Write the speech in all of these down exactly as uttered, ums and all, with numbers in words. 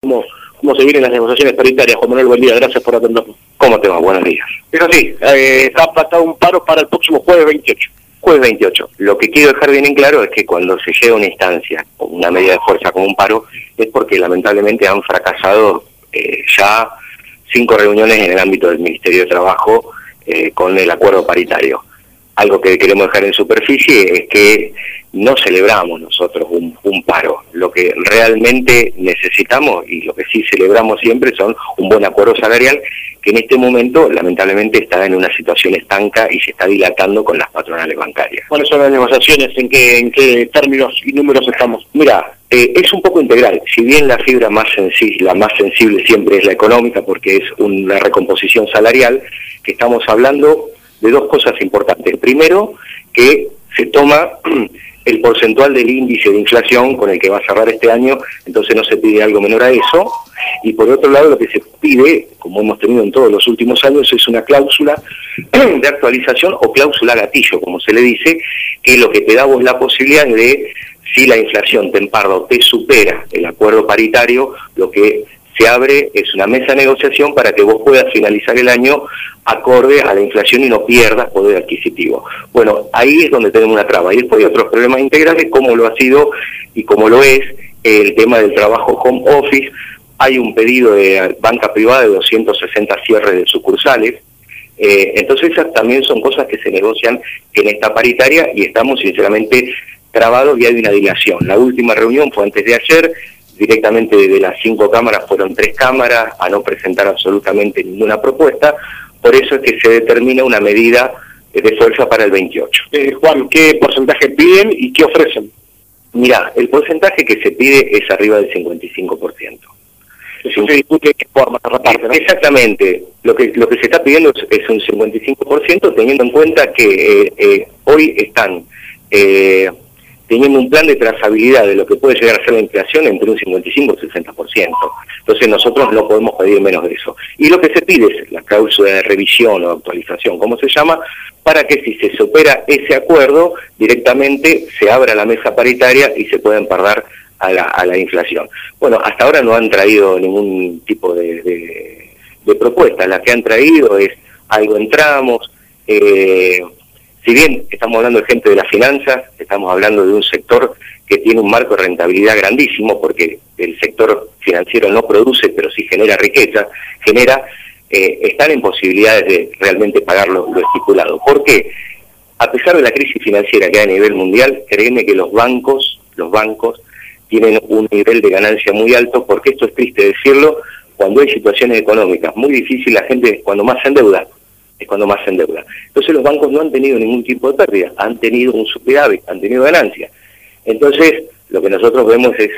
cómo, cómo se vienen las negociaciones paritarias. Juan Manuel, buen día, gracias por atendernos. ¿Cómo te va? Buenos días. Pero sí, eh, está pactado un paro para el próximo jueves veintiocho. Jueves veintiocho. Lo que quiero dejar bien en claro es que cuando se llega a una instancia, o una medida de fuerza como un paro, es porque lamentablemente han fracasado eh, ya cinco reuniones en el ámbito del Ministerio de Trabajo eh, con el acuerdo paritario. Algo que queremos dejar en superficie es que no celebramos nosotros un, un paro. Lo que realmente necesitamos y lo que sí celebramos siempre son un buen acuerdo salarial que en este momento lamentablemente está en una situación estanca y se está dilatando con las patronales bancarias. ¿Cuáles son las negociaciones? ¿En qué, en qué términos y números estamos? Mira, eh, es un poco integral. Si bien la fibra más sensible, la más sensible siempre es la económica porque es una recomposición salarial, que estamos hablando de dos cosas importantes. Primero, que se toma el porcentual del índice de inflación con el que va a cerrar este año, entonces no se pide algo menor a eso. Y por otro lado, lo que se pide, como hemos tenido en todos los últimos años, es una cláusula de actualización o cláusula gatillo, como se le dice, que es lo que te da vos la posibilidad de, si la inflación te emparda o te supera el acuerdo paritario, lo que se abre es una mesa de negociación para que vos puedas finalizar el año acorde a la inflación y no pierdas poder adquisitivo. Bueno, ahí es donde tenemos una traba. Y después hay otros problemas integrales, como lo ha sido y como lo es el tema del trabajo home office. Hay un pedido de banca privada de doscientos sesenta cierres de sucursales. Eh, entonces esas también son cosas que se negocian en esta paritaria y estamos sinceramente trabados y hay una dilación. La última reunión fue antes de ayer. Directamente de las cinco cámaras fueron tres cámaras a no presentar absolutamente ninguna propuesta, por eso es que se determina una medida de fuerza para el veintiocho. Eh, Juan, ¿qué porcentaje piden y qué ofrecen? Mirá, el porcentaje que se pide es arriba del cincuenta y cinco por ciento. Eso se discute de qué forma se reparte, ¿no? Exactamente, lo que, lo que se está pidiendo es, es un cincuenta y cinco por ciento, teniendo en cuenta que eh, eh, hoy están Eh, teniendo un plan de trazabilidad de lo que puede llegar a ser la inflación entre un cincuenta y cinco y sesenta por ciento. Entonces nosotros no podemos pedir menos de eso. Y lo que se pide es la cláusula de revisión o actualización, como se llama, para que si se supera ese acuerdo, directamente se abra la mesa paritaria y se pueda empardar a la, a la inflación. Bueno, hasta ahora no han traído ningún tipo de, de, de propuesta. La que han traído es algo en tramos, eh, si bien estamos hablando de gente de las finanzas, estamos hablando de un sector que tiene un marco de rentabilidad grandísimo, porque el sector financiero no produce, pero sí genera riqueza, genera, eh, están en posibilidades de realmente pagar lo, lo estipulado. ¿Por qué? A pesar de la crisis financiera que hay a nivel mundial, créeme que los bancos, los bancos tienen un nivel de ganancia muy alto, porque esto es triste decirlo, cuando hay situaciones económicas muy difíciles, la gente cuando más se endeuda, es cuando más se endeuda. Entonces los bancos no han tenido ningún tipo de pérdida, han tenido un superávit, han tenido ganancias. Entonces lo que nosotros vemos es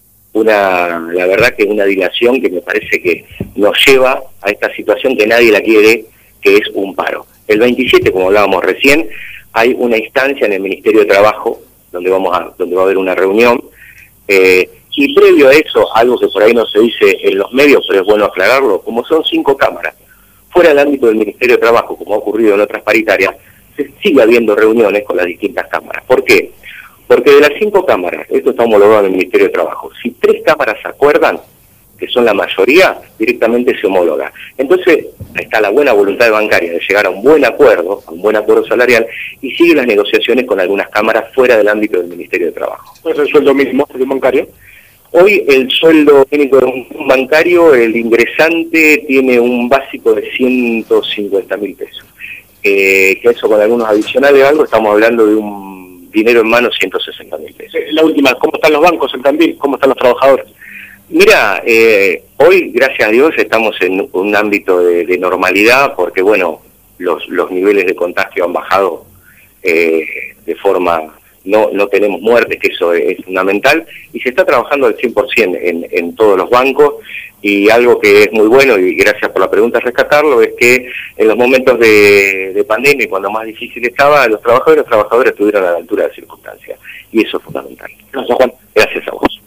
una, la verdad que es una dilación que me parece que nos lleva a esta situación que nadie la quiere, que es un paro. El veintisiete, como hablábamos recién, hay una instancia en el Ministerio de Trabajo, donde, vamos a, donde va a haber una reunión, eh, y previo a eso, algo que por ahí no se dice en los medios, pero es bueno aclararlo, como son cinco cámaras, fuera del ámbito del Ministerio de Trabajo, como ha ocurrido en otras paritarias, se sigue habiendo reuniones con las distintas cámaras. ¿Por qué? Porque de las cinco cámaras, esto está homologado en el Ministerio de Trabajo, si tres cámaras se acuerdan, que son la mayoría, directamente se homologa. Entonces, está la buena voluntad de bancaria de llegar a un buen acuerdo, a un buen acuerdo salarial, y sigue las negociaciones con algunas cámaras fuera del ámbito del Ministerio de Trabajo. ¿Cuál es el sueldo mínimo de un bancario? Hoy el sueldo mínimo de un bancario, el ingresante tiene un básico de ciento cincuenta mil pesos. Eh, que eso con algunos adicionales o algo, estamos hablando de un dinero en mano ciento sesenta mil pesos. La última, ¿cómo están los bancos en Tandil? ¿Cómo están los trabajadores? Mira, eh, hoy, gracias a Dios, estamos en un ámbito de, de normalidad porque, bueno, los, los niveles de contagio han bajado eh, de forma... No, no tenemos muertes, que eso es, es fundamental, y se está trabajando al cien por ciento en, en todos los bancos, y algo que es muy bueno, y gracias por la pregunta rescatarlo, es que en los momentos de, de pandemia, cuando más difícil estaba, los trabajadores los trabajadores estuvieron a la altura de las circunstancias, y eso es fundamental. Gracias, Juan. Gracias a vos.